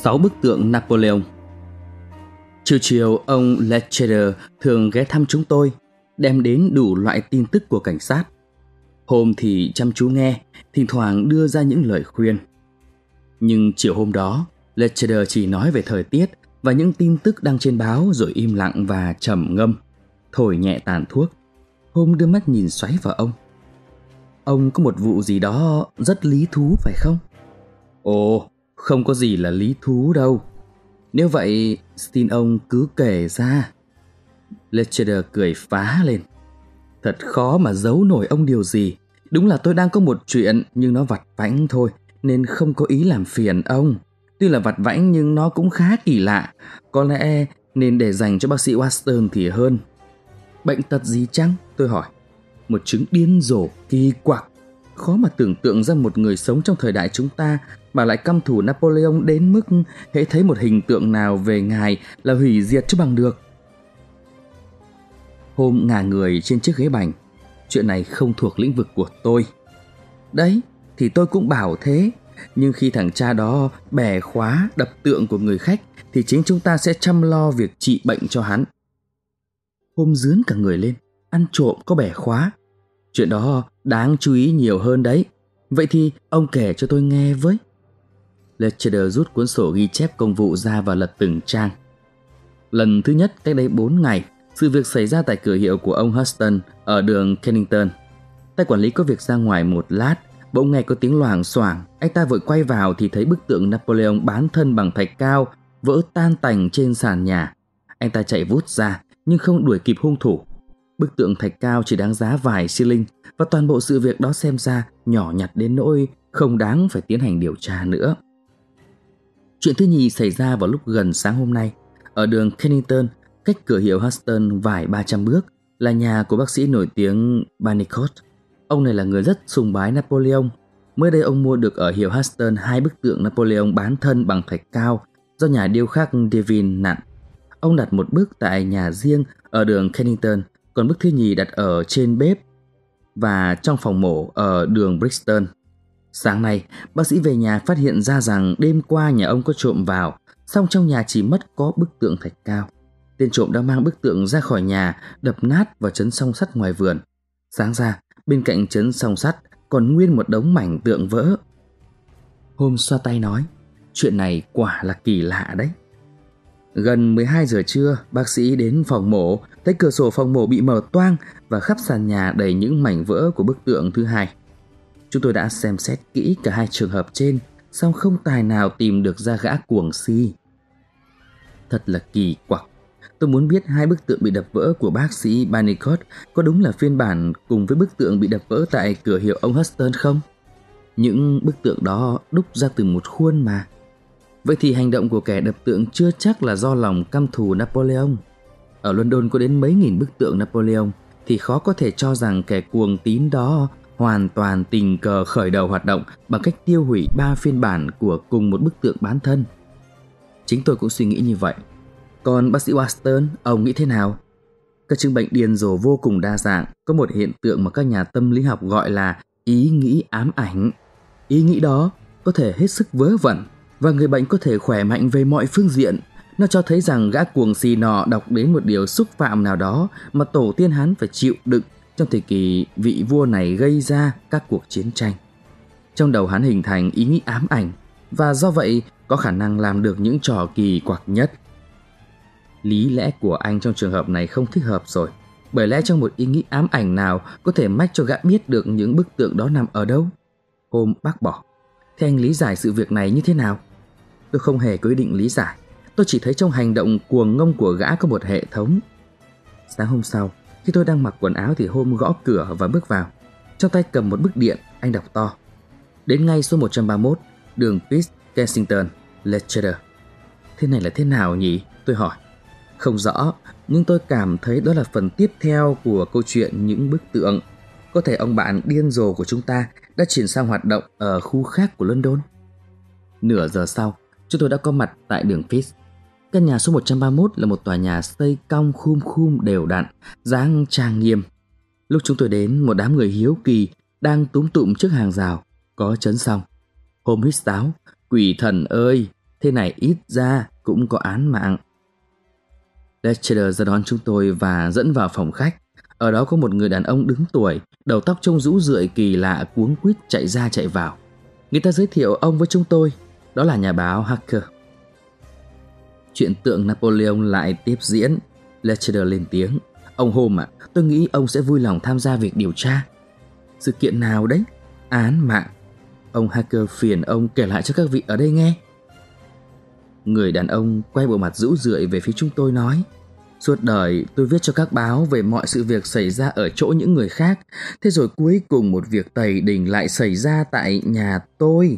6 bức tượng Napoleon. Chiều chiều, ông Leclerc thường ghé thăm chúng tôi, đem đến đủ loại tin tức của cảnh sát. Hôm thì chăm chú nghe, thỉnh thoảng đưa ra những lời khuyên. Nhưng chiều hôm đó, Leclerc chỉ nói về thời tiết và những tin tức đăng trên báo, rồi im lặng và trầm ngâm, thổi nhẹ tàn thuốc. Hôm đưa mắt nhìn xoáy vào ông. Ông có một vụ gì đó rất lý thú phải không? Ồ, không có gì là lý thú đâu. Nếu vậy, xin ông cứ kể ra. Leclerc cười phá lên. Thật khó mà giấu nổi ông điều gì. Đúng là tôi đang có một chuyện, nhưng nó vặt vãnh thôi, nên không có ý làm phiền ông. Tuy là vặt vãnh nhưng nó cũng khá kỳ lạ. Có lẽ nên để dành cho bác sĩ Watson thì hơn. Bệnh tật gì chăng? Tôi hỏi. Một chứng điên rồ kỳ quặc. Khó mà tưởng tượng ra một người sống trong thời đại chúng ta mà lại căm thù Napoleon đến mức hễ thấy một hình tượng nào về ngài là hủy diệt cho bằng được. Hôm ngả người trên chiếc ghế bành. Chuyện này không thuộc lĩnh vực của tôi. Đấy, thì tôi cũng bảo thế. Nhưng khi thằng cha đó bẻ khóa đập tượng của người khách thì chính chúng ta sẽ chăm lo việc trị bệnh cho hắn. Hôm rướn cả người lên. Ăn trộm có bẻ khóa. Chuyện đó đáng chú ý nhiều hơn đấy. Vậy thì ông kể cho tôi nghe với. Leclerc rút cuốn sổ ghi chép công vụ ra và lật từng trang. Lần thứ nhất cách đây 4 ngày, sự việc xảy ra tại cửa hiệu của ông Huston ở đường Kennington. Tay quản lý có việc ra ngoài một lát, bỗng nghe có tiếng loảng xoảng. Anh ta vội quay vào thì thấy bức tượng Napoleon bán thân bằng thạch cao vỡ tan tành trên sàn nhà. Anh ta chạy vút ra nhưng không đuổi kịp hung thủ. Bức tượng thạch cao chỉ đáng giá vài xi linh và toàn bộ sự việc đó xem ra nhỏ nhặt đến nỗi không đáng phải tiến hành điều tra nữa. Chuyện thứ nhì xảy ra vào lúc gần sáng hôm nay. Ở đường Kennington, cách cửa hiệu Huston vài 300 bước, là nhà của bác sĩ nổi tiếng Barnicot. Ông này là người rất sùng bái Napoleon. Mới đây ông mua được ở hiệu Huston 2 bức tượng Napoleon bán thân bằng thạch cao do nhà điêu khắc Devin nặn. Ông đặt một bức tại nhà riêng ở đường Kennington, còn bức thứ nhì đặt ở trên bếp và trong phòng mổ ở đường Brixton. Sáng nay, bác sĩ về nhà phát hiện ra rằng đêm qua nhà ông có trộm vào, song trong nhà chỉ mất có bức tượng thạch cao. Tên trộm đã mang bức tượng ra khỏi nhà, đập nát vào trấn song sắt ngoài vườn. Sáng ra, bên cạnh trấn song sắt còn nguyên một đống mảnh tượng vỡ. Hôm xoa tay nói, chuyện này quả là kỳ lạ đấy. Gần 12 giờ trưa, bác sĩ đến phòng mổ, thấy cửa sổ phòng mổ bị mở toang và khắp sàn nhà đầy những mảnh vỡ của bức tượng thứ hai. Chúng tôi đã xem xét kỹ cả hai trường hợp trên, song không tài nào tìm được ra gã cuồng si. Thật là kỳ quặc. Tôi muốn biết hai bức tượng bị đập vỡ của bác sĩ Barnicot có đúng là phiên bản cùng với bức tượng bị đập vỡ tại cửa hiệu ông Huston không? Những bức tượng đó đúc ra từ một khuôn mà. Vậy thì hành động của kẻ đập tượng chưa chắc là do lòng căm thù Napoleon. Ở London có đến mấy nghìn bức tượng Napoleon thì khó có thể cho rằng kẻ cuồng tín đó hoàn toàn tình cờ khởi đầu hoạt động bằng cách tiêu hủy 3 phiên bản của cùng một bức tượng bán thân. Chính tôi cũng suy nghĩ như vậy. Còn bác sĩ Watson, ông nghĩ thế nào? Các chứng bệnh điên rồ vô cùng đa dạng. Có một hiện tượng mà các nhà tâm lý học gọi là ý nghĩ ám ảnh. Ý nghĩ đó có thể hết sức vớ vẩn và người bệnh có thể khỏe mạnh về mọi phương diện. Nó cho thấy rằng gã cuồng si nọ đọc đến một điều xúc phạm nào đó mà tổ tiên hắn phải chịu đựng trong thời kỳ vị vua này gây ra các cuộc chiến tranh. Trong đầu hắn hình thành ý nghĩ ám ảnh và do vậy có khả năng làm được những trò kỳ quặc nhất. Lý lẽ của anh trong trường hợp này không thích hợp rồi, bởi lẽ trong một ý nghĩ ám ảnh nào có thể mách cho gã biết được những bức tượng đó nằm ở đâu? Hôm bác bỏ. Thế anh lý giải sự việc này như thế nào? Tôi không hề có ý định lý giải. Tôi chỉ thấy trong hành động cuồng ngông của gã có một hệ thống. Sáng hôm sau, khi tôi đang mặc quần áo thì Hôm gõ cửa và bước vào. Trong tay cầm một bức điện, anh đọc to. Đến ngay số 131, đường Pitt, Kensington, Leclerc. Thế này là thế nào nhỉ? Tôi hỏi. Không rõ, nhưng tôi cảm thấy đó là phần tiếp theo của câu chuyện những bức tượng. Có thể ông bạn điên rồ của chúng ta đã chuyển sang hoạt động ở khu khác của London. Nửa giờ sau, chúng tôi đã có mặt tại đường Pitt. Căn nhà số 131 là một tòa nhà xây cong khum khum đều đặn, dáng trang nghiêm. Lúc chúng tôi đến, một đám người hiếu kỳ đang túm tụm trước hàng rào, có trấn song. Hôm huýt sáo, quỷ thần ơi, Thế này ít ra cũng có án mạng. Lecter ra đón chúng tôi và dẫn vào phòng khách. Ở đó có một người đàn ông đứng tuổi, đầu tóc trông rũ rượi kỳ lạ, cuống quýt chạy ra chạy vào. Người ta giới thiệu ông với chúng tôi, đó là nhà báo Harker. Chuyện tượng Napoleon lại tiếp diễn. Lecter lên tiếng. Ông Holmes ạ, tôi nghĩ ông sẽ vui lòng tham gia việc điều tra. Sự kiện nào đấy? Án mạng. Ông Harker phiền ông kể lại cho các vị ở đây nghe. Người đàn ông quay bộ mặt rũ rượi về phía chúng tôi nói: Suốt đời tôi viết cho các báo về mọi sự việc xảy ra ở chỗ những người khác. Thế rồi cuối cùng một việc tày đình lại xảy ra tại nhà tôi.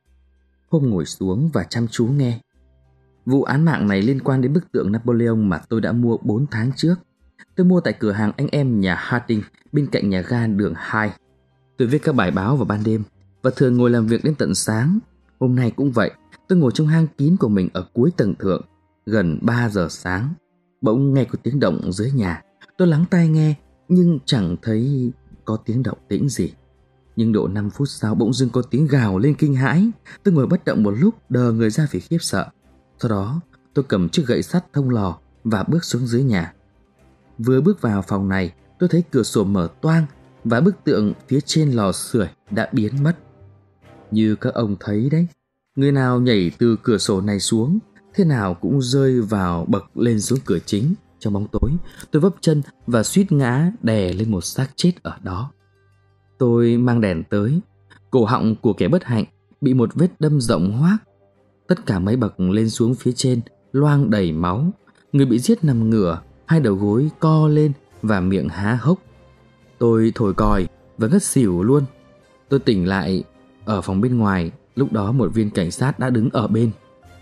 Hôm ngồi xuống và chăm chú nghe. Vụ án mạng này liên quan đến bức tượng Napoleon mà tôi đã mua 4 tháng trước. Tôi mua tại cửa hàng anh em nhà Harding bên cạnh nhà ga đường 2. Tôi viết các bài báo vào ban đêm và thường ngồi làm việc đến tận sáng. Hôm nay cũng vậy, tôi ngồi trong hang kín của mình ở cuối tầng thượng. Gần 3 giờ sáng, bỗng nghe có tiếng động dưới nhà. Tôi lắng tai nghe nhưng chẳng thấy có tiếng động tĩnh gì. Nhưng độ 5 phút sau bỗng dưng có tiếng gào lên kinh hãi. Tôi ngồi bất động một lúc, đờ người ra vì khiếp sợ. Sau đó tôi cầm chiếc gậy sắt thông lò và bước xuống dưới nhà. Vừa bước vào phòng này, tôi thấy cửa sổ mở toang và bức tượng phía trên lò sưởi đã biến mất. Như các ông thấy đấy, người nào nhảy từ cửa sổ này xuống, thế nào cũng rơi vào bậc lên xuống cửa chính. Trong bóng tối, tôi vấp chân và suýt ngã đè lên một xác chết ở đó. Tôi mang đèn tới. Cổ họng của kẻ bất hạnh bị một vết đâm rộng hoác. Tất cả mấy bậc lên xuống phía trên loang đầy máu. Người bị giết nằm ngửa, hai đầu gối co lên và miệng há hốc. Tôi thổi còi và ngất xỉu luôn. Tôi tỉnh lại ở phòng bên ngoài. Lúc đó một viên cảnh sát đã đứng ở bên.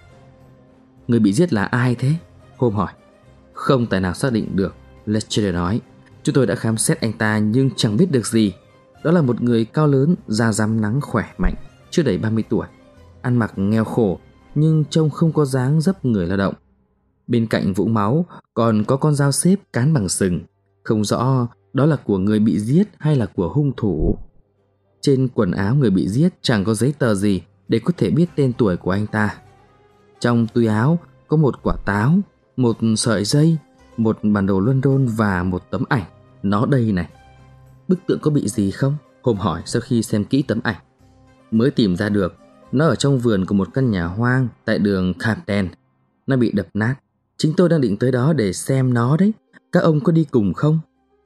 Người bị giết là ai thế? Holmes hỏi. Không tài nào xác định được, Lecter nói. Chúng tôi đã khám xét anh ta nhưng chẳng biết được gì. Đó là một người cao lớn, da rám nắng, khỏe mạnh, chưa đầy 30 tuổi. Ăn mặc nghèo khổ nhưng trông không có dáng dấp người lao động. Bên cạnh vũng máu còn có con dao xếp cán bằng sừng. Không rõ đó là của người bị giết hay là của hung thủ. Trên quần áo người bị giết chẳng có giấy tờ gì để có thể biết tên tuổi của anh ta. Trong túi áo có một quả táo, một sợi dây, một bản đồ London và một tấm ảnh. Nó đây này. Bức tượng có bị gì không? Holmes hỏi sau khi xem kỹ tấm ảnh. Mới tìm ra được. Nó ở trong vườn của một căn nhà hoang tại đường Camden. Nó bị đập nát. Chính tôi đang định tới đó để xem nó đấy. Các ông có đi cùng không?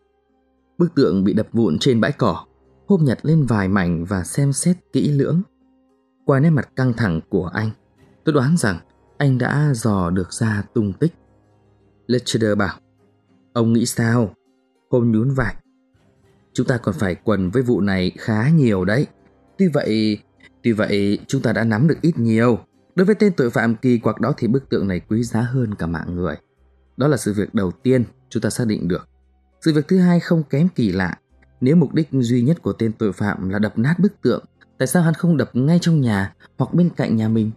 Bức tượng bị đập vụn trên bãi cỏ. Holmes nhặt lên vài mảnh và xem xét kỹ lưỡng. Qua nét mặt căng thẳng của anh, tôi đoán rằng anh đã dò được ra tung tích. Lecter bảo. Ông nghĩ sao? Holmes nhún vai. Chúng ta còn phải quần với vụ này khá nhiều đấy. Tuy vậy chúng ta đã nắm được ít nhiều. Đối với tên tội phạm kỳ quặc đó thì bức tượng này quý giá hơn cả mạng người. Đó là sự việc đầu tiên chúng ta xác định được. Sự việc thứ hai không kém kỳ lạ. Nếu mục đích duy nhất của tên tội phạm là đập nát bức tượng, tại sao hắn không đập ngay trong nhà hoặc bên cạnh nhà mình?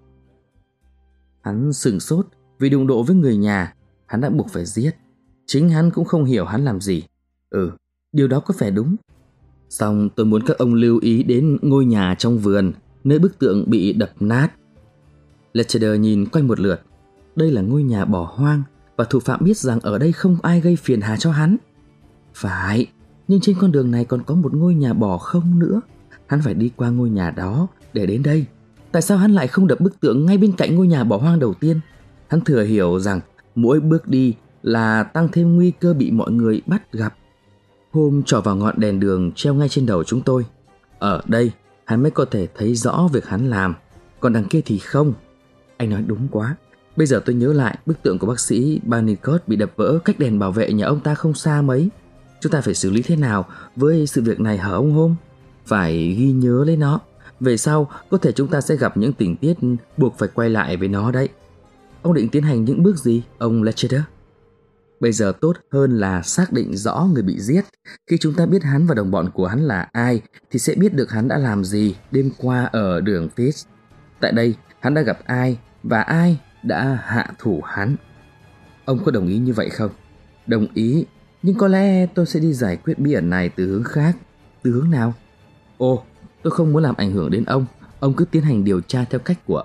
Hắn sửng sốt vì đụng độ với người nhà. Hắn đã buộc phải giết. Chính hắn cũng không hiểu hắn làm gì. Điều đó có vẻ đúng. Song tôi muốn các ông lưu ý đến ngôi nhà trong vườn, nơi bức tượng bị đập nát. Lecter nhìn quanh một lượt. Đây là ngôi nhà bỏ hoang và thủ phạm biết rằng ở đây không ai gây phiền hà cho hắn. Phải, nhưng trên con đường này còn có một ngôi nhà bỏ không nữa. Hắn phải đi qua ngôi nhà đó để đến đây. Tại sao hắn lại không đập bức tượng ngay bên cạnh ngôi nhà bỏ hoang đầu tiên? Hắn thừa hiểu rằng mỗi bước đi là tăng thêm nguy cơ bị mọi người bắt gặp. Holmes trỏ vào ngọn đèn đường treo ngay trên đầu chúng tôi. Ở đây hắn mới có thể thấy rõ việc hắn làm, còn đằng kia thì không. Anh nói đúng quá. Bây giờ tôi nhớ lại bức tượng của bác sĩ Barnicot bị đập vỡ cách đèn bảo vệ nhà ông ta không xa mấy. Chúng ta phải xử lý thế nào với sự việc này hả ông Holmes? Phải ghi nhớ lấy nó. Về sau có thể chúng ta sẽ gặp những tình tiết buộc phải quay lại với nó đấy. Ông định tiến hành những bước gì, ông Lecter? Bây giờ tốt hơn là xác định rõ người bị giết. Khi chúng ta biết hắn và đồng bọn của hắn là ai thì sẽ biết được hắn đã làm gì đêm qua ở đường Fitz. Tại đây hắn đã gặp ai và ai đã hạ thủ hắn. Ông có đồng ý như vậy không? Đồng ý, nhưng có lẽ tôi sẽ đi giải quyết bí ẩn này từ hướng khác. Từ hướng nào? Tôi không muốn làm ảnh hưởng đến ông. Ông cứ tiến hành điều tra theo cách của ông.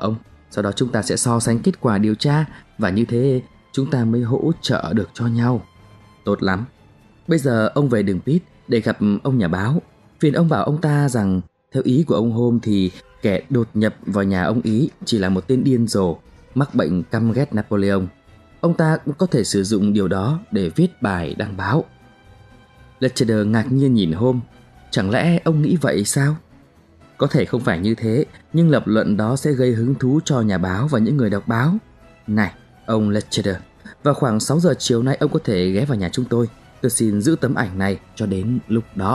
Sau đó chúng ta sẽ so sánh kết quả điều tra và như thế chúng ta mới hỗ trợ được cho nhau. Tốt lắm. Bây giờ ông về đường Pit để gặp ông nhà báo. Phiền ông bảo ông ta rằng theo ý của ông Holmes thì kẻ đột nhập vào nhà ông ý chỉ là một tên điên rồ mắc bệnh căm ghét Napoleon. Ông ta cũng có thể sử dụng điều đó để viết bài đăng báo. Lecter ngạc nhiên nhìn Holmes. Chẳng lẽ ông nghĩ vậy sao? Có thể không phải như thế, nhưng lập luận đó sẽ gây hứng thú cho nhà báo và những người đọc báo. Này, ông Lecter, vào khoảng 6 giờ chiều nay ông có thể ghé vào nhà chúng tôi. Tôi xin giữ tấm ảnh này cho đến lúc đó.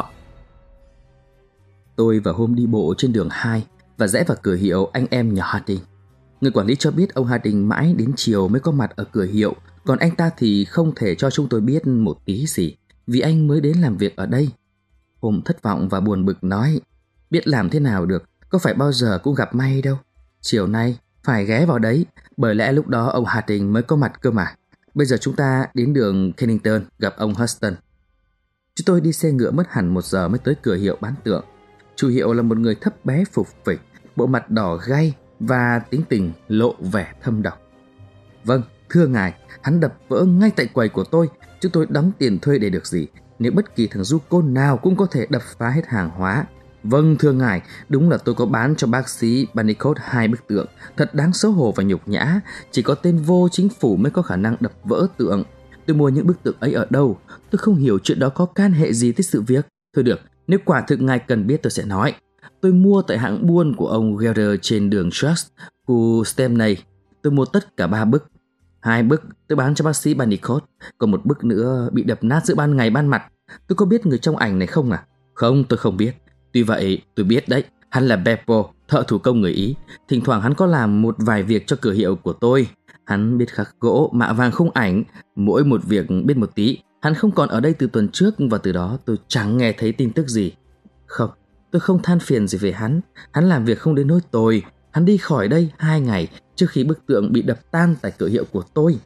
Tôi và Holmes đi bộ trên đường 2 và rẽ vào cửa hiệu anh em nhà Harding. Người quản lý cho biết ông Harding mãi đến chiều mới có mặt ở cửa hiệu, còn anh ta thì không thể cho chúng tôi biết một tí gì vì anh mới đến làm việc ở đây. Holmes thất vọng và buồn bực nói, biết làm thế nào được, có phải bao giờ cũng gặp may đâu. Chiều nay phải ghé vào đấy, bởi lẽ lúc đó ông Harding mới có mặt cơ mà. Bây giờ chúng ta đến đường Kennington gặp ông Huston. Chúng tôi đi xe ngựa mất hẳn 1 giờ mới tới cửa hiệu bán tượng. Chủ hiệu là một người thấp bé phục phịch, bộ mặt đỏ gay và tính tình lộ vẻ thâm độc. Vâng, thưa ngài, hắn đập vỡ ngay tại quầy của tôi. Chúng tôi đóng tiền thuê để được gì? Nếu bất kỳ thằng du côn nào cũng có thể đập phá hết hàng hóa. Vâng, thưa ngài, đúng là tôi có bán cho bác sĩ Banicot 2 bức tượng. Thật đáng xấu hổ và nhục nhã. Chỉ có tên vô chính phủ mới có khả năng đập vỡ tượng. Tôi mua những bức tượng ấy ở đâu? Tôi không hiểu chuyện đó có can hệ gì tới sự việc. Thôi được, nếu quả thực ngài cần biết tôi sẽ nói. Tôi mua tại hãng buôn của ông Gelder trên đường Trust, khu Stemney. Tôi mua tất cả 3 bức. 2 bức tôi bán cho bác sĩ Banicot, còn 1 bức nữa bị đập nát giữa ban ngày ban mặt. Tôi có biết người trong ảnh này không à? Không, tôi không biết. Tuy vậy, tôi biết đấy, hắn là Beppo, thợ thủ công người Ý. Thỉnh thoảng hắn có làm một vài việc cho cửa hiệu của tôi. Hắn biết khắc gỗ, mạ vàng khung ảnh, mỗi một việc biết một tí. Hắn không còn ở đây từ tuần trước và từ đó tôi chẳng nghe thấy tin tức gì. Không, tôi không than phiền gì về hắn. Hắn làm việc không đến nỗi tồi. Hắn đi khỏi đây 2 ngày trước khi bức tượng bị đập tan tại cửa hiệu của tôi.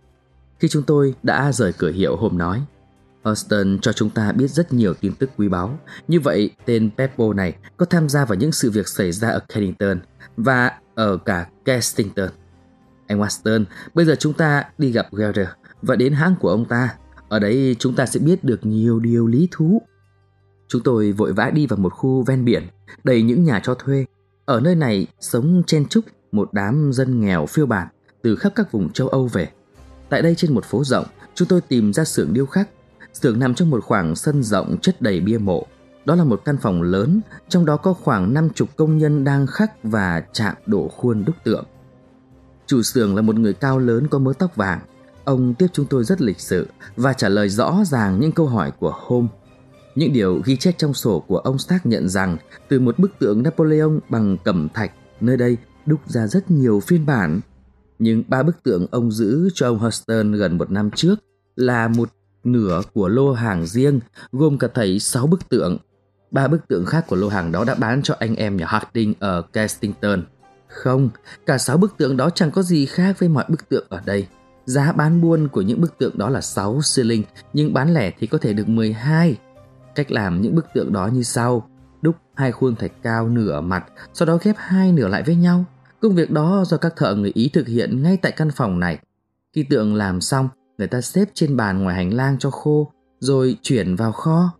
Khi chúng tôi đã rời cửa hiệu, Holmes nói, Austin cho chúng ta biết rất nhiều tin tức quý báu. Như vậy, tên Beppo này có tham gia vào những sự việc xảy ra ở Kennington và ở cả Kensington. Anh Watson, bây giờ chúng ta đi gặp Gelder và đến hãng của ông ta. Ở đấy chúng ta sẽ biết được nhiều điều lý thú. Chúng tôi vội vã đi vào một khu ven biển, đầy những nhà cho thuê. Ở nơi này sống chen chúc một đám dân nghèo phiêu bạt từ khắp các vùng châu Âu về. Tại đây trên một phố rộng, chúng tôi tìm ra xưởng điêu khắc. Xưởng nằm trong một khoảng sân rộng chất đầy bia mộ. Đó là một căn phòng lớn, trong đó có khoảng 50 công nhân đang khắc và chạm đổ khuôn đúc tượng. Chủ xưởng là một người cao lớn có mớ tóc vàng. Ông tiếp chúng tôi rất lịch sự và trả lời rõ ràng những câu hỏi của Holmes. Những điều ghi chép trong sổ của ông xác nhận rằng từ một bức tượng Napoleon bằng cẩm thạch, nơi đây đúc ra rất nhiều phiên bản. Nhưng 3 bức tượng ông giữ cho ông Huston gần 1 năm trước là một nửa của lô hàng riêng, gồm cả thảy 6 bức tượng. 3 bức tượng khác của lô hàng đó đã bán cho anh em nhà Harding ở Kensington. Không, cả 6 bức tượng đó chẳng có gì khác với mọi bức tượng ở đây. Giá bán buôn của những bức tượng đó là 6 shilling, nhưng bán lẻ thì có thể được 12. Cách làm những bức tượng đó như sau: đúc 2 khuôn thạch cao nửa mặt, sau đó ghép 2 nửa lại với nhau. Công việc đó do các thợ người Ý thực hiện ngay tại căn phòng này. Khi tượng làm xong, người ta xếp trên bàn ngoài hành lang cho khô, rồi chuyển vào kho.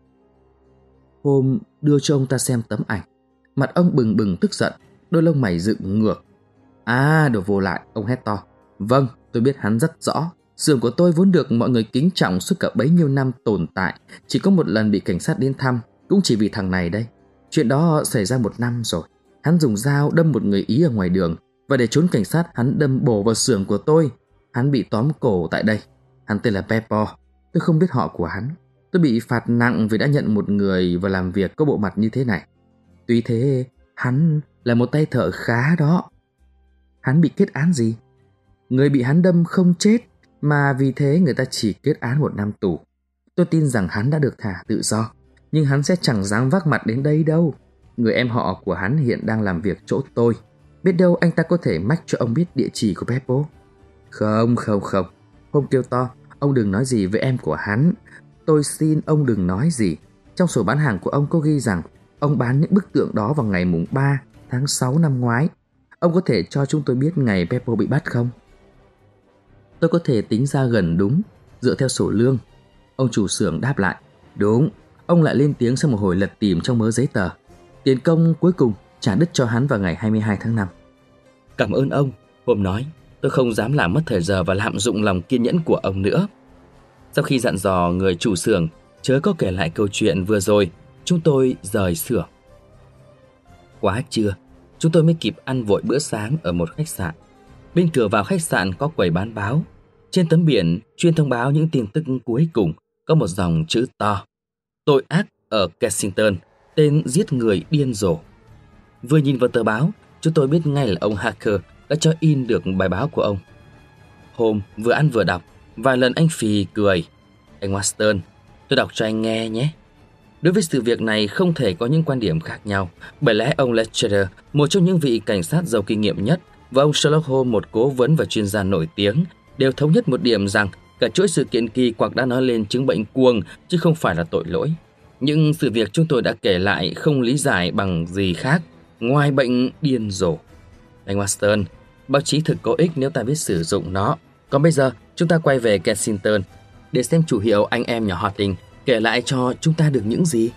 Holmes đưa cho ông ta xem tấm ảnh. Mặt ông bừng bừng tức giận, đôi lông mày dựng ngược. À, đồ vô lại, ông hét to. Vâng, tôi biết hắn rất rõ. Xưởng của tôi vốn được mọi người kính trọng suốt cả bấy nhiêu năm tồn tại. Chỉ có một lần bị cảnh sát đến thăm, cũng chỉ vì thằng này đây. Chuyện đó xảy ra 1 năm rồi. Hắn dùng dao đâm một người Ý ở ngoài đường, và để trốn cảnh sát hắn đâm bổ vào xưởng của tôi. Hắn bị tóm cổ tại đây. Hắn tên là Beppo. Tôi không biết họ của hắn. Tôi bị phạt nặng vì đã nhận một người vào làm việc có bộ mặt như thế này. Tuy thế, hắn là một tay thợ khá đó. Hắn bị kết án gì? Người bị hắn đâm không chết, mà vì thế người ta chỉ kết án 1 năm tù. Tôi tin rằng hắn đã được thả tự do, nhưng hắn sẽ chẳng dám vác mặt đến đây đâu. Người em họ của hắn hiện đang làm việc chỗ tôi. Biết đâu anh ta có thể mách cho ông biết địa chỉ của Beppo. Không. Hôm kêu to, ông đừng nói gì với em của hắn. Tôi xin ông đừng nói gì. Trong sổ bán hàng của ông có ghi rằng ông bán những bức tượng đó vào ngày mùng 3 tháng 6 năm ngoái. Ông có thể cho chúng tôi biết ngày Beppo bị bắt không? Tôi có thể tính ra gần đúng, dựa theo sổ lương. Ông chủ xưởng đáp lại. Đúng. Ông lại lên tiếng sau một hồi lật tìm trong mớ giấy tờ. Tiền công cuối cùng trả đứt cho hắn vào ngày 22 tháng 5. Cảm ơn ông, Hôm nói. Tôi không dám làm mất thời giờ và lạm dụng lòng kiên nhẫn của ông nữa. Sau khi dặn dò người chủ xưởng chớ có kể lại câu chuyện vừa rồi, chúng tôi rời xưởng. Quá trưa, chúng tôi mới kịp ăn vội bữa sáng ở một khách sạn. Bên cửa vào khách sạn có quầy bán báo. Trên tấm biển chuyên thông báo những tin tức cuối cùng có một dòng chữ to: tội ác ở Kensington, tên giết người điên rồ. Vừa nhìn vào tờ báo, chúng tôi biết ngay là ông Hacker đã cho in được bài báo của ông. Hôm vừa ăn vừa đọc, vài lần anh phì cười. Anh Watson, tôi đọc cho anh nghe nhé. Đối với sự việc này không thể có những quan điểm khác nhau, bởi lẽ ông Lecturer, một trong những vị cảnh sát giàu kinh nghiệm nhất, và ông Sherlock Holmes, một cố vấn và chuyên gia nổi tiếng, đều thống nhất một điểm rằng cả chuỗi sự kiện kỳ quặc đã nói lên chứng bệnh cuồng chứ không phải là tội lỗi. Nhưng sự việc chúng tôi đã kể lại không lý giải bằng gì khác ngoài bệnh điên rồ. Anh Watson, báo chí thực có ích nếu ta biết sử dụng nó. Còn bây giờ chúng ta quay về Kensington để xem chủ hiệu anh em nhà Harding kể lại cho chúng ta được những gì.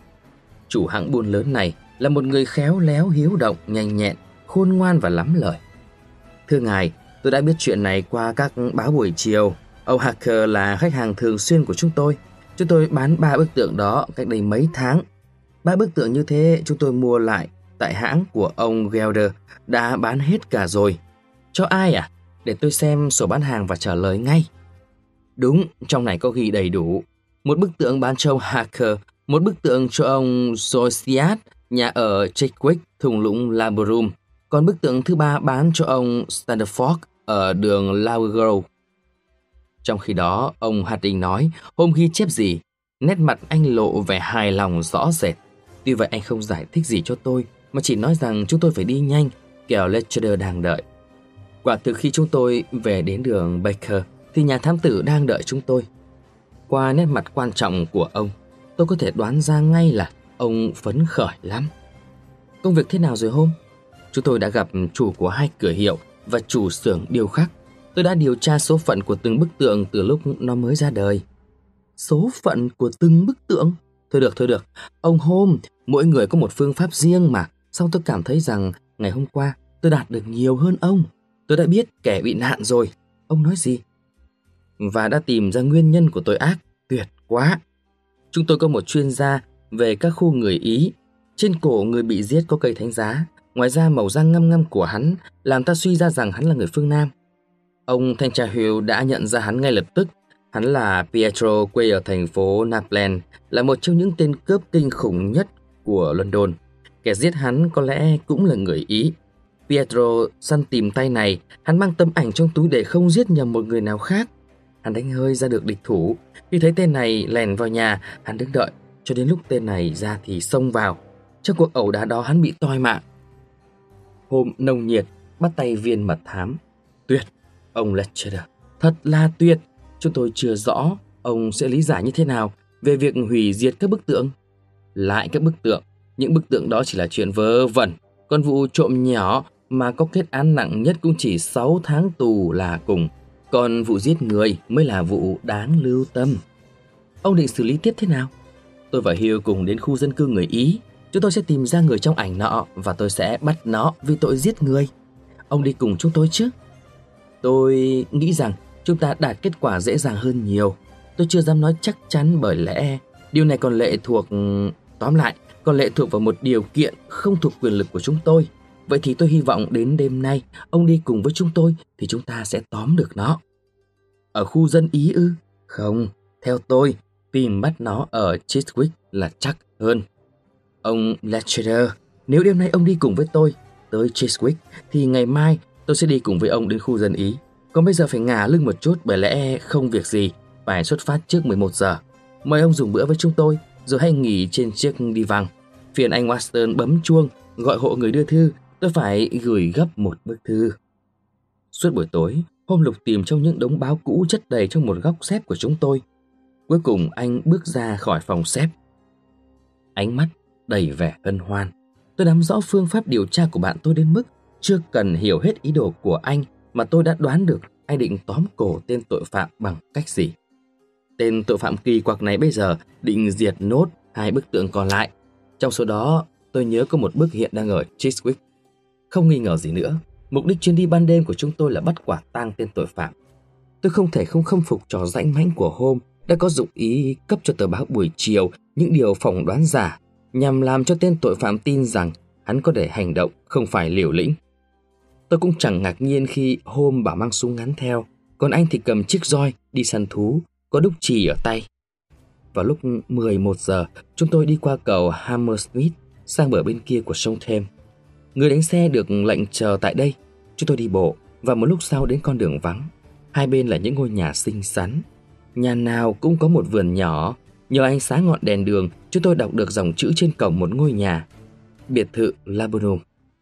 Chủ hãng buôn lớn này là một người khéo léo, hiếu động, nhanh nhẹn, khôn ngoan và lắm lời. Thưa ngài, tôi đã biết chuyện này qua các báo buổi chiều. Ông Hacker là khách hàng thường xuyên của chúng tôi. Chúng tôi bán 3 bức tượng đó cách đây mấy tháng. 3 bức tượng như thế chúng tôi mua lại tại hãng của ông Gelder đã bán hết cả rồi. Cho ai à? Để tôi xem sổ bán hàng và trả lời ngay. Đúng, trong này có ghi đầy đủ. Một bức tượng bán cho ông Hacker, một bức tượng cho ông Josias, nhà ở Chadwick, thung lũng Laburnum. Còn bức tượng thứ 3 bán cho ông Standerford ở đường Lower Grove. Trong khi đó, ông Harding nói, hôm ghi chép gì, nét mặt anh lộ vẻ hài lòng rõ rệt. Tuy vậy anh không giải thích gì cho tôi, mà chỉ nói rằng chúng tôi phải đi nhanh, kẻo Lecturer đang đợi. Quả thực khi chúng tôi về đến đường Baker, thì nhà thám tử đang đợi chúng tôi. Qua nét mặt quan trọng của ông, tôi có thể đoán ra ngay là ông phấn khởi lắm. Công việc thế nào rồi hôm? Chúng tôi đã gặp chủ của 2 cửa hiệu và chủ xưởng điêu khắc. Tôi đã điều tra số phận của từng bức tượng từ lúc nó mới ra đời. Số phận của từng bức tượng? Thôi được. Ông Holmes, mỗi người có một phương pháp riêng mà. Xong tôi cảm thấy rằng ngày hôm qua tôi đạt được nhiều hơn ông. Tôi đã biết kẻ bị nạn rồi. Ông nói gì? Và đã tìm ra nguyên nhân của tội ác. Tuyệt quá. Chúng tôi có một chuyên gia về các khu người Ý. Trên cổ người bị giết có cây thánh giá. Ngoài ra màu da ngăm ngăm của hắn làm ta suy ra rằng hắn là người phương Nam. Ông thanh tra Hill đã nhận ra hắn ngay lập tức. Hắn là Pietro, quê ở thành phố Naples, là một trong những tên cướp kinh khủng nhất của London. Kẻ giết hắn có lẽ cũng là người Ý. Pietro săn tìm tay này, hắn mang tấm ảnh trong túi để không giết nhầm một người nào khác. Hắn đánh hơi ra được địch thủ. Khi thấy tên này lèn vào nhà, hắn đứng đợi cho đến lúc tên này ra thì xông vào. Trong cuộc ẩu đả đó hắn bị toi mạng. Hôm nồng nhiệt bắt tay viên mật thám. Tuyệt, ông Lecturer, thật là tuyệt. Chúng tôi chưa rõ ông sẽ lý giải như thế nào về việc hủy diệt các bức tượng. Lại các bức tượng, những bức tượng đó chỉ là chuyện vớ vẩn. Còn vụ trộm nhỏ mà có kết án nặng nhất cũng chỉ 6 tháng tù là cùng. Còn vụ giết người mới là vụ đáng lưu tâm. Ông định xử lý tiếp thế nào? Tôi và Hill cùng đến khu dân cư người Ý. Chúng tôi sẽ tìm ra người trong ảnh nọ và tôi sẽ bắt nó vì tội giết người. Ông đi cùng chúng tôi chứ? Tôi nghĩ rằng chúng ta đạt kết quả dễ dàng hơn nhiều. Tôi chưa dám nói chắc chắn bởi lẽ điều này còn lệ thuộc... Tóm lại, còn lệ thuộc vào một điều kiện không thuộc quyền lực của chúng tôi. Vậy thì tôi hy vọng đến đêm nay ông đi cùng với chúng tôi thì chúng ta sẽ tóm được nó. Ở khu dân Ý ư? Không, theo tôi, tìm bắt nó ở Chadwick là chắc hơn. Ông Lecturer, nếu đêm nay ông đi cùng với tôi tới Chadwick thì ngày mai tôi sẽ đi cùng với ông đến khu dân Ý. Còn bây giờ phải ngả lưng một chút bởi lẽ không việc gì, phải xuất phát trước 11 giờ. Mời ông dùng bữa với chúng tôi rồi hãy nghỉ trên chiếc đi văng. Phiền anh Watson bấm chuông gọi hộ người đưa thư, tôi phải gửi gấp một bức thư. Suốt buổi tối, Hôm lục tìm trong những đống báo cũ chất đầy trong một góc xếp của chúng tôi. Cuối cùng anh bước ra khỏi phòng xếp, ánh mắt đầy vẻ hân hoan. Tôi nắm rõ phương pháp điều tra của bạn tôi đến mức Chưa cần hiểu hết ý đồ của anh mà tôi đã đoán được anh định tóm cổ tên tội phạm bằng cách gì. Tên tội phạm kỳ quặc này bây giờ định diệt nốt 2 bức tượng còn lại. Trong số đó, tôi nhớ có một bức hiện đang ở Chiswick. Không nghi ngờ gì nữa, mục đích chuyến đi ban đêm của chúng tôi là bắt quả tang tên tội phạm. Tôi không thể không khâm phục trò rãnh mãnh của Holmes đã có dụng ý cấp cho tờ báo buổi chiều những điều phỏng đoán giả nhằm làm cho tên tội phạm tin rằng hắn có thể hành động, không phải liều lĩnh. Tôi cũng chẳng ngạc nhiên khi Holmes bảo mang súng ngắn theo, còn anh thì cầm chiếc roi đi săn thú, có đúc chì ở tay. Vào lúc 11 giờ, chúng tôi đi qua cầu Hammersmith sang bờ bên kia của sông Thames. Người đánh xe được lệnh chờ tại đây. Chúng tôi đi bộ và một lúc sau đến con đường vắng. Hai bên là những ngôi nhà xinh xắn. Nhà nào cũng có một vườn nhỏ. Nhờ ánh sáng ngọn đèn đường, chúng tôi đọc được dòng chữ trên cổng một ngôi nhà: biệt thự Laburnum.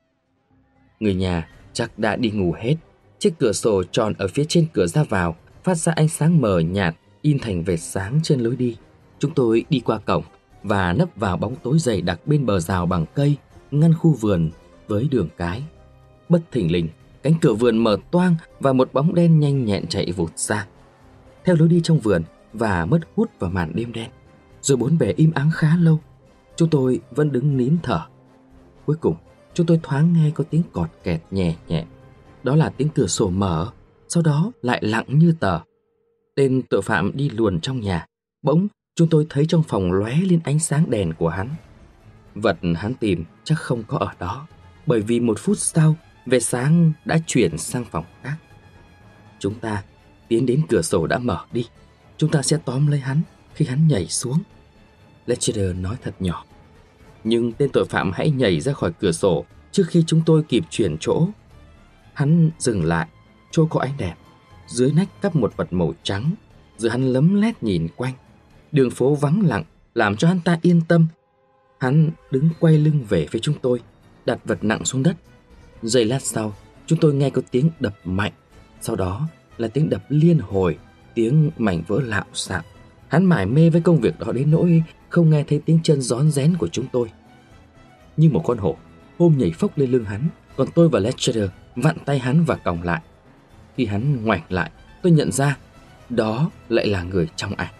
Người nhà chắc đã đi ngủ hết. Chiếc cửa sổ tròn ở phía trên cửa ra vào phát ra ánh sáng mờ nhạt in thành vệt sáng trên lối đi. Chúng tôi đi qua cổng và nấp vào bóng tối dày đặc bên bờ rào bằng cây ngăn khu vườn với đường cái. Bất thình lình, cánh cửa vườn mở toang và một bóng đen nhanh nhẹn chạy vụt ra theo lối đi trong vườn và mất hút vào màn đêm đen. Rồi bốn bề im ắng khá lâu. Chúng tôi vẫn đứng nín thở. Cuối cùng chúng tôi thoáng nghe có tiếng cọt kẹt nhẹ nhẹ. Đó là tiếng cửa sổ mở. Sau đó lại lặng như tờ. Tên tội phạm đi luồn trong nhà. Bỗng chúng tôi thấy trong phòng lóe lên ánh sáng đèn của hắn. Vật hắn tìm chắc không có ở đó, bởi vì 1 phút sau vệt sáng đã chuyển sang phòng khác. Chúng ta tiến đến cửa sổ đã mở đi. Chúng ta sẽ tóm lấy hắn khi hắn nhảy xuống, Lecter nói thật nhỏ. Nhưng tên tội phạm hãy nhảy ra khỏi cửa sổ trước khi chúng tôi kịp chuyển chỗ. Hắn dừng lại chỗ có ánh đèn. Dưới nách cắp một vật màu trắng. Rồi hắn lấm lét nhìn quanh. Đường phố vắng lặng làm cho hắn ta yên tâm. Hắn đứng quay lưng về phía chúng tôi, đặt vật nặng xuống đất. Giây lát sau, chúng tôi nghe có tiếng đập mạnh. Sau đó là tiếng đập liên hồi, tiếng mảnh vỡ lạo xạo. Hắn mải mê với công việc đó đến nỗi không nghe thấy tiếng chân rón rén của chúng tôi. Như một con hổ, Holmes nhảy phốc lên lưng hắn, còn tôi và Lecter vặn tay hắn và còng lại. Khi hắn ngoảnh lại, tôi nhận ra đó lại là người trong ảnh.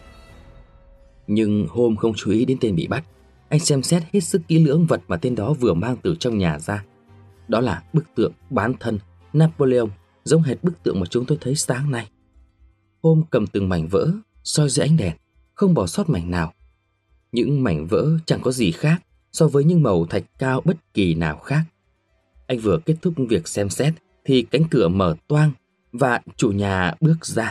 Nhưng Holmes không chú ý đến tên bị bắt. Anh xem xét hết sức kỹ lưỡng vật mà tên đó vừa mang từ trong nhà ra. Đó là bức tượng bán thân Napoleon, giống hệt bức tượng mà chúng tôi thấy sáng nay. Holmes cầm từng mảnh vỡ, soi dưới ánh đèn, không bỏ sót mảnh nào. Những mảnh vỡ chẳng có gì khác so với những màu thạch cao bất kỳ nào khác. Anh vừa kết thúc việc xem xét thì cánh cửa mở toang và chủ nhà bước ra.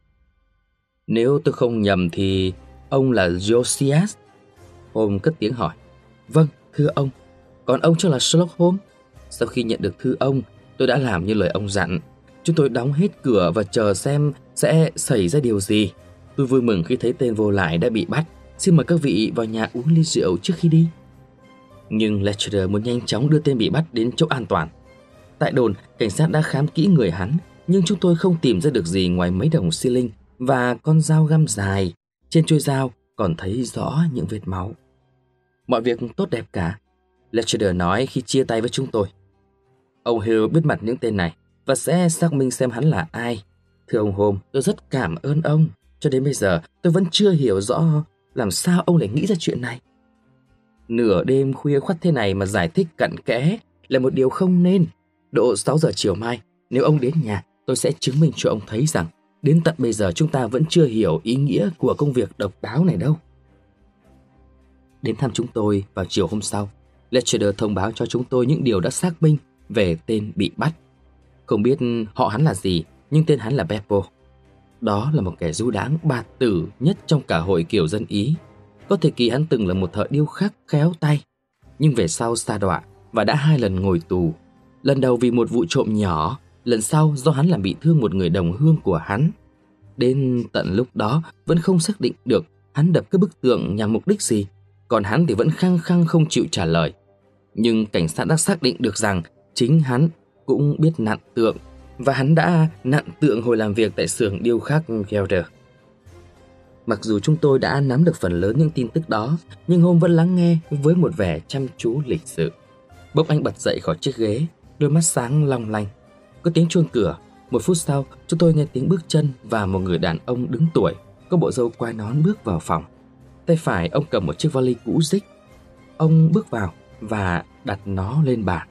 Nếu tôi không nhầm thì ông là Josias? Holmes cất tiếng hỏi. Vâng, thưa ông. Còn ông chắc là Sherlock Holmes. Sau khi nhận được thư ông, tôi đã làm như lời ông dặn. Chúng tôi đóng hết cửa và chờ xem sẽ xảy ra điều gì. Tôi vui mừng khi thấy tên vô lại đã bị bắt. Xin mời các vị vào nhà uống ly rượu trước khi đi. Nhưng Lecter muốn nhanh chóng đưa tên bị bắt đến chỗ an toàn. Tại đồn, cảnh sát đã khám kỹ người hắn, nhưng chúng tôi không tìm ra được gì ngoài mấy đồng xi linh và con dao găm dài. Trên chuôi dao còn thấy rõ những vết máu. Mọi việc tốt đẹp cả, Lecter nói khi chia tay với chúng tôi. Ông Hill biết mặt những tên này và sẽ xác minh xem hắn là ai. Thưa ông Holmes, tôi rất cảm ơn ông. Cho đến bây giờ tôi vẫn chưa hiểu rõ làm sao ông lại nghĩ ra chuyện này. Nửa đêm khuya khoắt thế này mà giải thích cặn kẽ là một điều không nên. Độ 6 giờ chiều mai, nếu ông đến nhà, tôi sẽ chứng minh cho ông thấy rằng đến tận bây giờ chúng ta vẫn chưa hiểu ý nghĩa của công việc độc đáo này đâu. Đến thăm chúng tôi vào chiều hôm sau, Lecter thông báo cho chúng tôi những điều đã xác minh về tên bị bắt. Không biết họ hắn là gì, nhưng tên hắn là Beppo. Đó là một kẻ du đãng bạt tử nhất trong cả hội kiểu dân Ý. Có thời kỳ hắn từng là một thợ điêu khắc khéo tay, nhưng về sau sa đọa và đã 2 lần ngồi tù. Lần đầu vì một vụ trộm nhỏ, lần sau do hắn làm bị thương một người đồng hương của hắn. Đến tận lúc đó vẫn không xác định được hắn đập cái bức tượng nhằm mục đích gì, còn hắn thì vẫn khăng khăng không chịu trả lời. Nhưng cảnh sát đã xác định được rằng chính hắn cũng biết nặn tượng, và hắn đã nặn tượng hồi làm việc tại xưởng điêu khắc Gelder. Mặc dù chúng tôi đã nắm được phần lớn những tin tức đó, nhưng Holmes vẫn lắng nghe với một vẻ chăm chú lịch sự. Bỗng anh bật dậy khỏi chiếc ghế, đôi mắt sáng long lanh. Có tiếng chuông cửa. 1 phút sau, chúng tôi nghe tiếng bước chân và một người đàn ông đứng tuổi, có bộ râu quai nón bước vào phòng. Tay phải ông cầm một chiếc vali cũ rích. Ông bước vào và đặt nó lên bàn.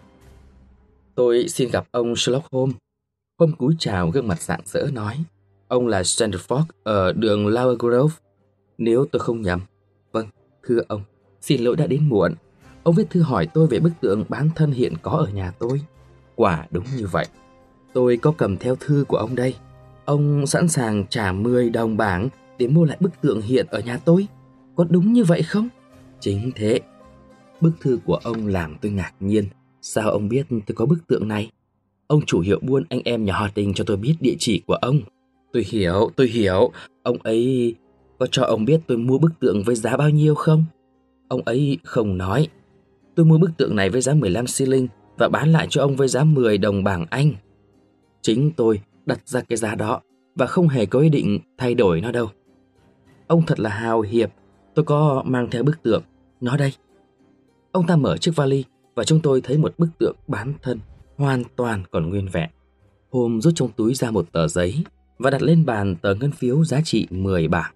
Tôi xin gặp ông Sherlock Holmes. Holmes cúi chào, gương mặt rạng rỡ nói: Ông là Stanley Fogg ở đường Lower Grove, nếu tôi không nhầm. Vâng, thưa ông, xin lỗi đã đến muộn. Ông viết thư hỏi tôi về bức tượng bán thân hiện có ở nhà tôi. Quả đúng như vậy. Tôi có cầm theo thư của ông đây. Ông sẵn sàng trả 10 đồng bảng để mua lại bức tượng hiện ở nhà tôi. Có đúng như vậy không? Chính thế. Bức thư của ông làm tôi ngạc nhiên. Sao ông biết tôi có bức tượng này? Ông chủ hiệu buôn anh em nhà họ Đình cho tôi biết địa chỉ của ông. Tôi hiểu. Ông ấy có cho ông biết tôi mua bức tượng với giá bao nhiêu không? Ông ấy không nói. Tôi mua bức tượng này với giá 15 shilling và bán lại cho ông với giá 10 đồng bảng Anh. Chính tôi đặt ra cái giá đó và không hề có ý định thay đổi nó đâu. Ông thật là hào hiệp. Tôi có mang theo bức tượng. Nó đây. Ông ta mở chiếc vali và chúng tôi thấy một bức tượng bán thân hoàn toàn còn nguyên vẹn. Holmes rút trong túi ra một tờ giấy và đặt lên bàn tờ ngân phiếu giá trị 10 bảng.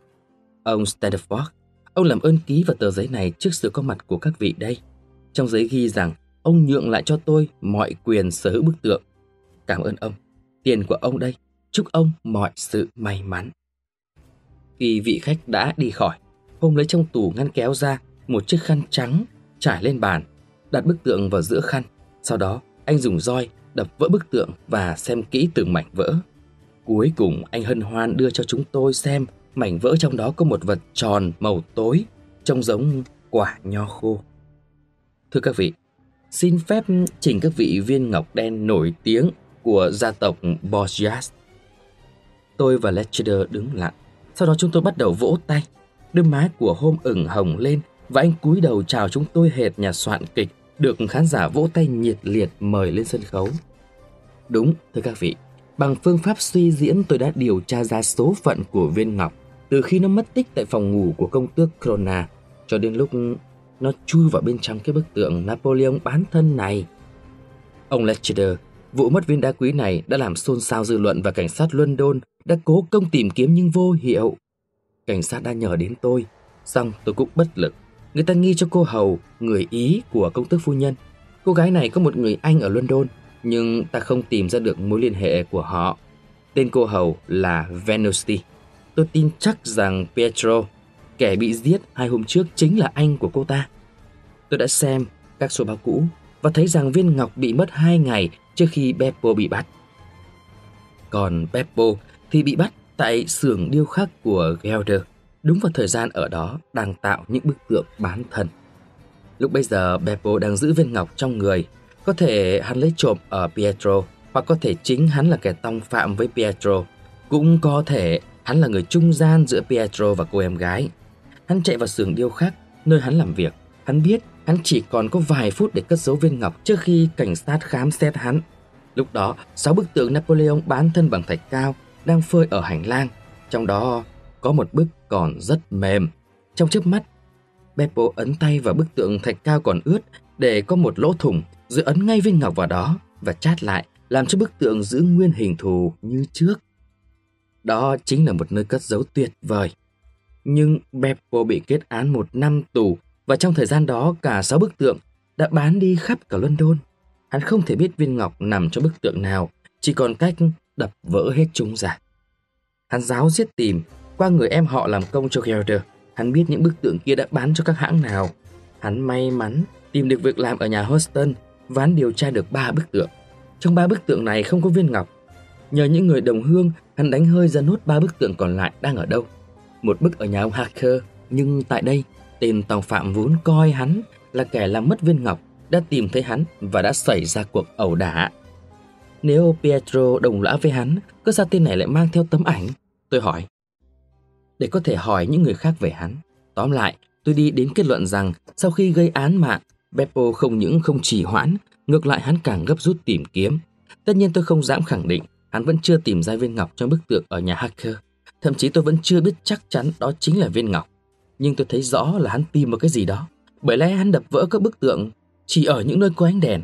Ông Stanley Fogg, ông làm ơn ký vào tờ giấy này trước sự có mặt của các vị đây. Trong giấy ghi rằng ông nhượng lại cho tôi mọi quyền sở hữu bức tượng. Cảm ơn ông. Tiền của ông đây. Chúc ông mọi sự may mắn. Khi vị khách đã đi khỏi, Holmes lấy trong tủ ngăn kéo ra một chiếc khăn trắng trải lên bàn, đặt bức tượng vào giữa khăn. Sau đó, anh dùng roi đập vỡ bức tượng và xem kỹ từng mảnh vỡ. Cuối cùng, anh hân hoan đưa cho chúng tôi xem mảnh vỡ trong đó có một vật tròn màu tối, trông giống quả nho khô. Thưa các vị, xin phép trình các vị viên ngọc đen nổi tiếng của gia tộc Borgias. Tôi và Lecter đứng lặng. Sau đó chúng tôi bắt đầu vỗ tay. Đôi má của Holmes ửng hồng lên và anh cúi đầu chào chúng tôi hệt nhà soạn kịch được khán giả vỗ tay nhiệt liệt mời lên sân khấu. Đúng, thưa các vị, bằng phương pháp suy diễn tôi đã điều tra ra số phận của viên ngọc từ khi nó mất tích tại phòng ngủ của công tước Crona cho đến lúc nó chui vào bên trong cái bức tượng Napoleon bán thân này. Ông Lecter, vụ mất viên đá quý này đã làm xôn xao dư luận và cảnh sát London đã cố công tìm kiếm nhưng vô hiệu. Cảnh sát đã nhờ đến tôi, song tôi cũng bất lực. Người ta nghi cho cô hầu, người Ý của công tước phu nhân. Cô gái này có một người anh ở London, nhưng ta không tìm ra được mối liên hệ của họ. Tên cô hầu là Venusti. Tôi tin chắc rằng Pietro, kẻ bị giết 2 hôm trước, chính là anh của cô ta. Tôi đã xem các số báo cũ và thấy rằng viên ngọc bị mất 2 ngày trước khi Beppo bị bắt. Còn Beppo thì bị bắt tại xưởng điêu khắc của Gelder, đúng vào thời gian ở đó đang tạo những bức tượng bán thân. Lúc bấy giờ Beppo đang giữ viên ngọc trong người. Có thể hắn lấy trộm ở Pietro, hoặc có thể chính hắn là kẻ tòng phạm với Pietro. Cũng có thể hắn là người trung gian giữa Pietro và cô em gái. Hắn chạy vào xưởng điêu khắc nơi hắn làm việc. Hắn biết hắn chỉ còn có vài phút để cất giấu viên ngọc trước khi cảnh sát khám xét hắn. Lúc đó, 6 bức tượng Napoleon bán thân bằng thạch cao đang phơi ở hành lang. Trong đó có một bức còn rất mềm. Trong chớp mắt, Beppo ấn tay vào bức tượng thạch cao còn ướt để có một lỗ thủng, rồi ấn ngay viên ngọc vào đó và chát lại, làm cho bức tượng giữ nguyên hình thù như trước. Đó chính là một nơi cất giấu tuyệt vời. Nhưng Beppo bị kết án 1 năm tù, và trong thời gian đó cả 6 bức tượng đã bán đi khắp cả London. Hắn không thể biết viên ngọc nằm trong bức tượng nào, chỉ còn cách đập vỡ hết chúng ra. Hắn ráo riết tìm qua người em họ làm công cho Gelder. Hắn biết những bức tượng kia đã bán cho các hãng nào. Hắn may mắn tìm được việc làm ở nhà Houston và hắn điều tra được 3 bức tượng. Trong 3 bức tượng này không có viên ngọc. Nhờ những người đồng hương, hắn đánh hơi ra nốt 3 bức tượng còn lại đang ở đâu. Một bức ở nhà ông Harker, nhưng tại đây tên tòng phạm vốn coi hắn là kẻ làm mất viên ngọc đã tìm thấy hắn và đã xảy ra cuộc ẩu đả. Nếu Pietro đồng lõa với hắn, cớ sao tên này lại mang theo tấm ảnh? Tôi hỏi. Để có thể hỏi những người khác về hắn. Tóm lại, tôi đi đến kết luận rằng sau khi gây án mạng, Beppo không những không trì hoãn, ngược lại hắn càng gấp rút tìm kiếm. Tất nhiên tôi không dám khẳng định hắn vẫn chưa tìm ra viên ngọc trong bức tượng ở nhà Harker. Thậm chí tôi vẫn chưa biết chắc chắn đó chính là viên ngọc. Nhưng tôi thấy rõ là hắn tìm một cái gì đó. Bởi lẽ hắn đập vỡ các bức tượng chỉ ở những nơi có ánh đèn.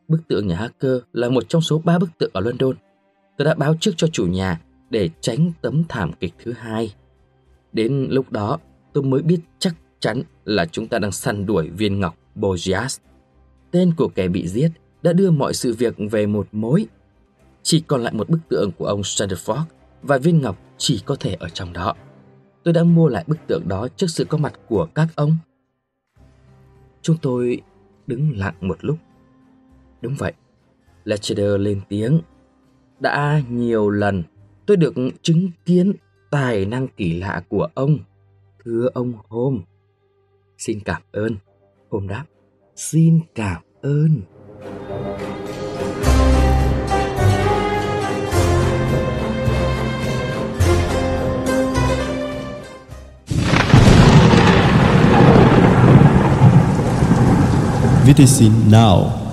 Bức tượng nhà hacker là một trong số 3 bức tượng ở London. Tôi đã báo trước cho chủ nhà để tránh tấm thảm kịch thứ hai. Đến lúc đó, tôi mới biết chắc chắn là chúng ta đang săn đuổi viên ngọc Borgias. Tên của kẻ bị giết đã đưa mọi sự việc về một mối. Chỉ còn lại một bức tượng của ông Sandford và viên ngọc chỉ có thể ở trong đó. Tôi đã mua lại bức tượng đó trước sự có mặt của các ông. Chúng tôi đứng lặng một lúc. Đúng vậy, Lecheder lên tiếng. Đã nhiều lần tôi được chứng kiến tài năng kỳ lạ của ông, thưa ông Holmes. Xin cảm ơn. Holmes đáp. Xin cảm ơn. VTC Now.